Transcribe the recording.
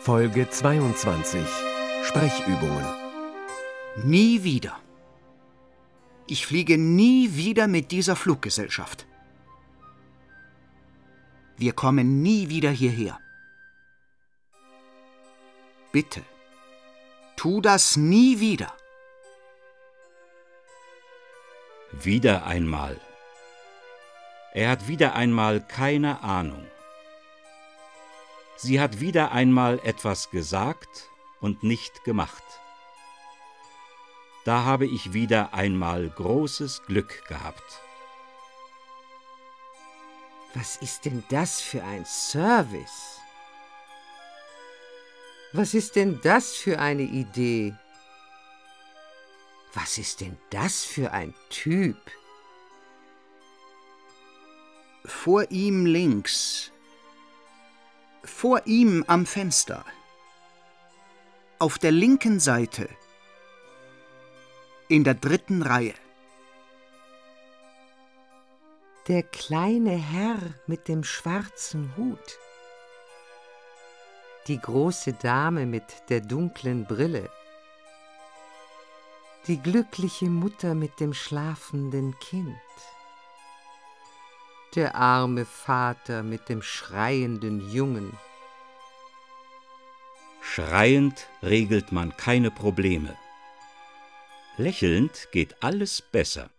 Folge 22. Sprechübungen. Nie wieder. Ich fliege nie wieder mit dieser Fluggesellschaft. Wir kommen nie wieder hierher. Bitte, tu das nie wieder. Wieder einmal. Er hat wieder einmal keine Ahnung. Sie hat wieder einmal etwas gesagt und nicht gemacht. Da habe ich wieder einmal großes Glück gehabt. Was ist denn das für ein Service? Was ist denn das für eine Idee? Was ist denn das für ein Typ? Vor ihm links. Vor ihm am Fenster. Auf der linken Seite. In der 3. Reihe. Der kleine Herr mit dem schwarzen Hut. Die große Dame mit der dunklen Brille. Die glückliche Mutter mit dem schlafenden Kind. Der arme Vater mit dem schreienden Jungen. Schreiend regelt man keine Probleme. Lächelnd geht alles besser.